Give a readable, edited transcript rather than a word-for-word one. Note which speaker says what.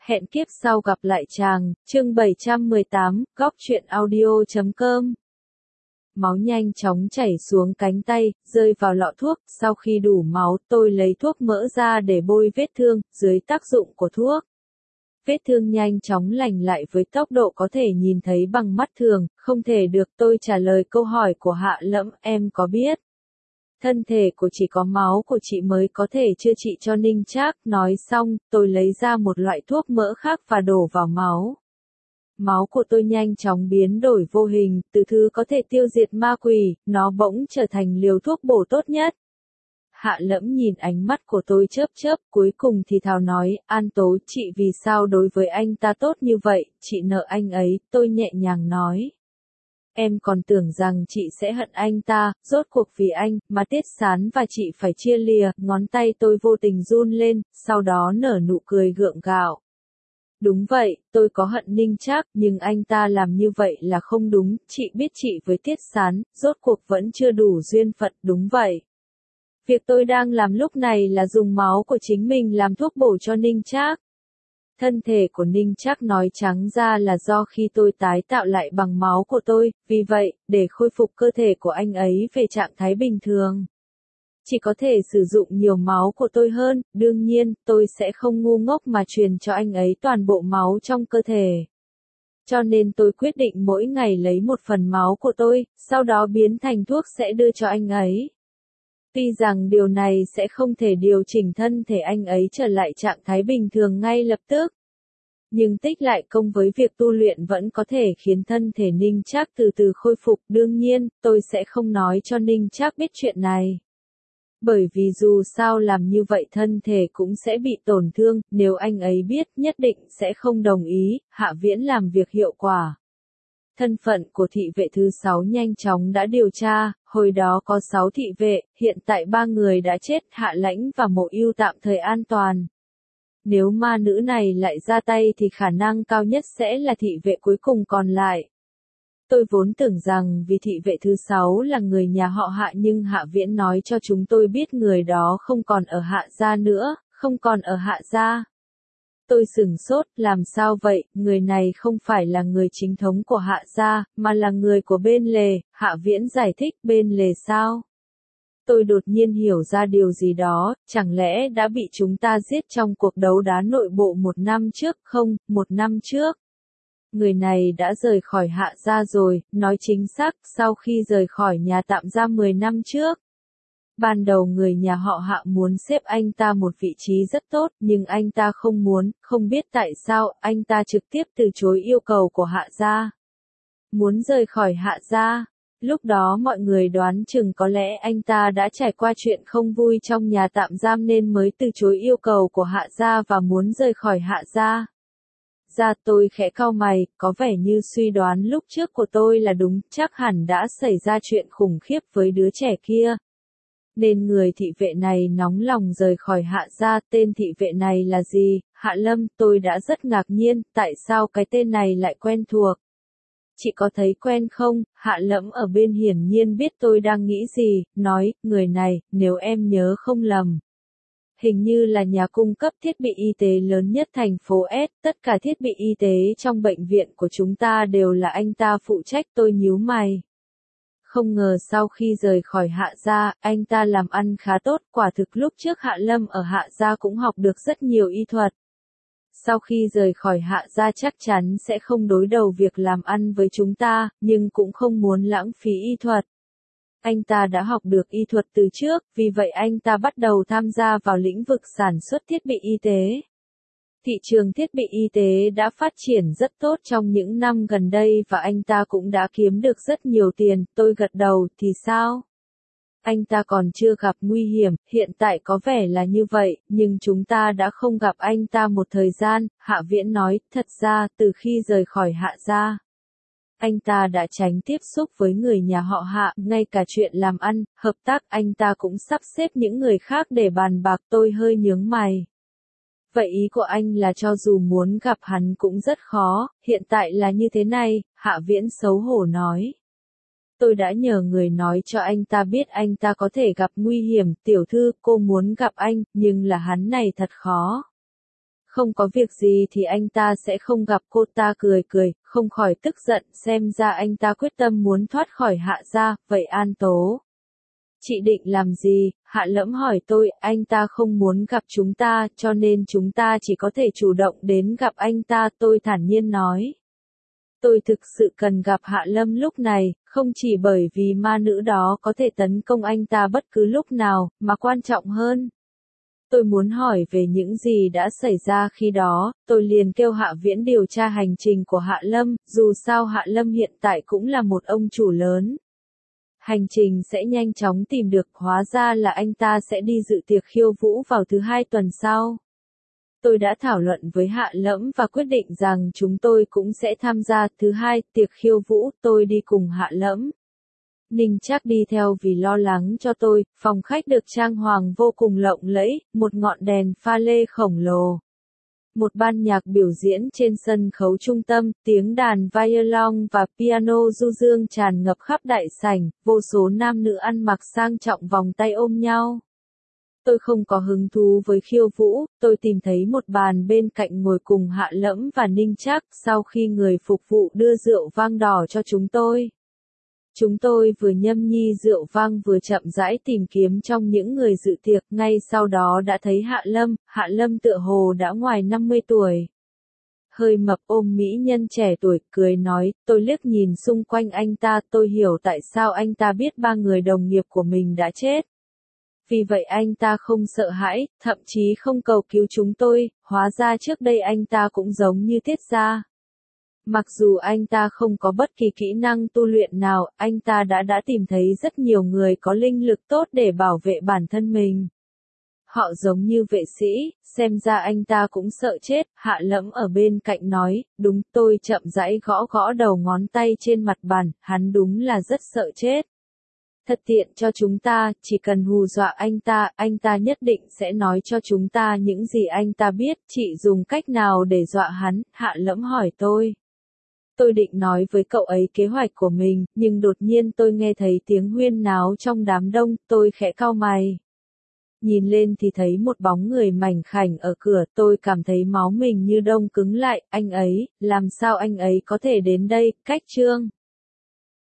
Speaker 1: Hẹn kiếp sau gặp lại chàng, chương 718, góc truyện audio.com. Máu nhanh chóng chảy xuống cánh tay, rơi vào lọ thuốc, sau khi đủ máu, tôi lấy thuốc mỡ ra để bôi vết thương, dưới tác dụng của thuốc. Vết thương nhanh chóng lành lại với tốc độ có thể nhìn thấy bằng mắt thường, không thể được. Tôi trả lời câu hỏi của Hạ Lẫm, em có biết. Thân thể của chỉ có máu của chị mới có thể chữa trị cho Ninh Trác. Nói xong, tôi lấy ra một loại thuốc mỡ khác và đổ vào máu. Máu của tôi nhanh chóng biến đổi vô hình, từ thứ có thể tiêu diệt ma quỷ, nó bỗng trở thành liều thuốc bổ tốt nhất. Hạ Lẫm nhìn ánh mắt của tôi chớp chớp, cuối cùng thì thào nói, An Tố, chị vì sao đối với anh ta tốt như vậy, chị nợ anh ấy. Tôi nhẹ nhàng nói. Em còn tưởng rằng chị sẽ hận anh ta, rốt cuộc vì anh, mà Tiết Sán và chị phải chia lìa. Ngón tay tôi vô tình run lên, sau đó nở nụ cười gượng gạo. Đúng vậy, tôi có hận Ninh Trác, nhưng anh ta làm như vậy là không đúng. Chị biết chị với Tiết Sán, rốt cuộc vẫn chưa đủ duyên phận. Đúng vậy. Việc tôi đang làm lúc này là dùng máu của chính mình làm thuốc bổ cho Ninh Trác. Thân thể của Ninh Trác nói trắng ra là do khi tôi tái tạo lại bằng máu của tôi, vì vậy, để khôi phục cơ thể của anh ấy về trạng thái bình thường, chỉ có thể sử dụng nhiều máu của tôi hơn. Đương nhiên, tôi sẽ không ngu ngốc mà truyền cho anh ấy toàn bộ máu trong cơ thể. Cho nên tôi quyết định mỗi ngày lấy một phần máu của tôi, sau đó biến thành thuốc sẽ đưa cho anh ấy. Tuy rằng điều này sẽ không thể điều chỉnh thân thể anh ấy trở lại trạng thái bình thường ngay lập tức, nhưng tích lại công với việc tu luyện vẫn có thể khiến thân thể Ninh Trác từ từ khôi phục. Đương nhiên, tôi sẽ không nói cho Ninh Trác biết chuyện này. Bởi vì dù sao làm như vậy thân thể cũng sẽ bị tổn thương, nếu anh ấy biết nhất định sẽ không đồng ý. Hạ Viễn làm việc hiệu quả. Thân phận của thị vệ thứ 6 nhanh chóng đã điều tra, hồi đó có 6 thị vệ, hiện tại 3 người đã chết, Hạ Lãnh và Mộ Ưu tạm thời an toàn. Nếu ma nữ này lại ra tay thì khả năng cao nhất sẽ là thị vệ cuối cùng còn lại. Tôi vốn tưởng rằng vì thị vệ thứ 6 là người nhà họ Hạ, nhưng Hạ Viễn nói cho chúng tôi biết người đó không còn ở Hạ gia nữa, không còn ở Hạ gia. Tôi sửng sốt, làm sao vậy, người này không phải là người chính thống của Hạ gia, mà là người của bên lề. Hạ Viễn giải thích, bên lề sao? Tôi đột nhiên hiểu ra điều gì đó, chẳng lẽ đã bị chúng ta giết trong cuộc đấu đá nội bộ 1 năm trước không, 1 năm trước. Người này đã rời khỏi Hạ gia rồi, nói chính xác, sau khi rời khỏi nhà tạm giam 10 năm trước. Ban đầu người nhà họ Hạ muốn xếp anh ta một vị trí rất tốt, nhưng anh ta không muốn, không biết tại sao, anh ta trực tiếp từ chối yêu cầu của Hạ gia. Muốn rời khỏi Hạ gia. Lúc đó mọi người đoán chừng có lẽ anh ta đã trải qua chuyện không vui trong nhà tạm giam nên mới từ chối yêu cầu của Hạ gia và muốn rời khỏi Hạ gia. Tôi khẽ cau mày, có vẻ như suy đoán lúc trước của tôi là đúng, chắc hẳn đã xảy ra chuyện khủng khiếp với đứa trẻ kia. Nên người thị vệ này nóng lòng rời khỏi Hạ gia. Tên thị vệ này là gì? Hạ Lâm. Tôi đã rất ngạc nhiên, tại sao cái tên này lại quen thuộc? Chị có thấy quen không? Hạ Lẫm ở bên hiển nhiên biết tôi đang nghĩ gì, nói, người này, nếu em nhớ không lầm, hình như là nhà cung cấp thiết bị y tế lớn nhất thành phố S, tất cả thiết bị y tế trong bệnh viện của chúng ta đều là anh ta phụ trách. Tôi nhíu mày. Không ngờ sau khi rời khỏi Hạ gia, anh ta làm ăn khá tốt, quả thực lúc trước Hạ Lâm ở Hạ gia cũng học được rất nhiều y thuật. Sau khi rời khỏi Hạ gia chắc chắn sẽ không đối đầu việc làm ăn với chúng ta, nhưng cũng không muốn lãng phí y thuật. Anh ta đã học được y thuật từ trước, vì vậy anh ta bắt đầu tham gia vào lĩnh vực sản xuất thiết bị y tế. Thị trường thiết bị y tế đã phát triển rất tốt trong những năm gần đây và anh ta cũng đã kiếm được rất nhiều tiền. Tôi gật đầu, thì sao? Anh ta còn chưa gặp nguy hiểm, hiện tại có vẻ là như vậy, nhưng chúng ta đã không gặp anh ta một thời gian. Hạ Viễn nói, thật ra, từ khi rời khỏi Hạ gia, anh ta đã tránh tiếp xúc với người nhà họ Hạ, ngay cả chuyện làm ăn, hợp tác anh ta cũng sắp xếp những người khác để bàn bạc. Tôi hơi nhướng mày. Vậy ý của anh là cho dù muốn gặp hắn cũng rất khó, hiện tại là như thế này, Hạ Viễn xấu hổ nói. Tôi đã nhờ người nói cho anh ta biết anh ta có thể gặp nguy hiểm. Tiểu thư, cô muốn gặp anh, nhưng là hắn này thật khó. không có việc gì thì anh ta sẽ không gặp cô ta cười cười, không khỏi tức giận, xem ra anh ta quyết tâm muốn thoát khỏi Hạ gia, vậy An Tố. Chị định làm gì? Hạ Lẫm hỏi tôi, anh ta không muốn gặp chúng ta, cho nên chúng ta chỉ có thể chủ động đến gặp anh ta, tôi thản nhiên nói. Tôi thực sự cần gặp Hạ Lâm lúc này, không chỉ bởi vì ma nữ đó có thể tấn công anh ta bất cứ lúc nào, mà quan trọng hơn. Tôi muốn hỏi về những gì đã xảy ra khi đó, tôi liền kêu Hạ Viễn điều tra hành trình của Hạ Lâm, dù sao Hạ Lâm hiện tại cũng là một ông chủ lớn. Hành trình sẽ nhanh chóng tìm được, hóa ra là anh ta sẽ đi dự tiệc khiêu vũ vào thứ 2 tuần sau. Tôi đã thảo luận với Hạ Lẫm và quyết định rằng chúng tôi cũng sẽ tham gia thứ 2 tiệc khiêu vũ, tôi đi cùng Hạ Lẫm. Ninh Trác đi theo vì lo lắng cho tôi, phòng khách được trang hoàng vô cùng lộng lẫy, một ngọn đèn pha lê khổng lồ. Một ban nhạc biểu diễn trên sân khấu trung tâm, tiếng đàn violon và piano du dương tràn ngập khắp đại sảnh, vô số nam nữ ăn mặc sang trọng vòng tay ôm nhau. Tôi không có hứng thú với khiêu vũ, tôi tìm thấy một bàn bên cạnh ngồi cùng Hạ Lẫm và Ninh Trác, sau khi người phục vụ đưa rượu vang đỏ cho chúng tôi. Chúng tôi vừa nhâm nhi rượu vang vừa chậm rãi tìm kiếm trong những người dự tiệc, ngay sau đó đã thấy Hạ Lâm tựa hồ đã ngoài 50 tuổi. Hơi mập ôm mỹ nhân trẻ tuổi, cười nói, tôi liếc nhìn xung quanh anh ta, tôi hiểu tại sao anh ta biết 3 người đồng nghiệp của mình đã chết. Vì vậy anh ta không sợ hãi, thậm chí không cầu cứu chúng tôi, hóa ra trước đây anh ta cũng giống như Tiết Gia. Mặc dù anh ta không có bất kỳ kỹ năng tu luyện nào, anh ta đã tìm thấy rất nhiều người có linh lực tốt để bảo vệ bản thân mình. Họ giống như vệ sĩ, xem ra anh ta cũng sợ chết, Hạ Lẫm ở bên cạnh nói, đúng, tôi chậm rãi gõ gõ đầu ngón tay trên mặt bàn, hắn đúng là rất sợ chết. Thật tiện cho chúng ta, chỉ cần hù dọa anh ta nhất định sẽ nói cho chúng ta những gì anh ta biết, chị dùng cách nào để dọa hắn, Hạ Lẫm hỏi tôi. Tôi định nói với cậu ấy kế hoạch của mình, nhưng đột nhiên tôi nghe thấy tiếng huyên náo trong đám đông, tôi khẽ cau mày. Nhìn lên thì thấy một bóng người mảnh khảnh ở cửa, tôi cảm thấy máu mình như đông cứng lại, anh ấy, làm sao anh ấy có thể đến đây, cách Trương.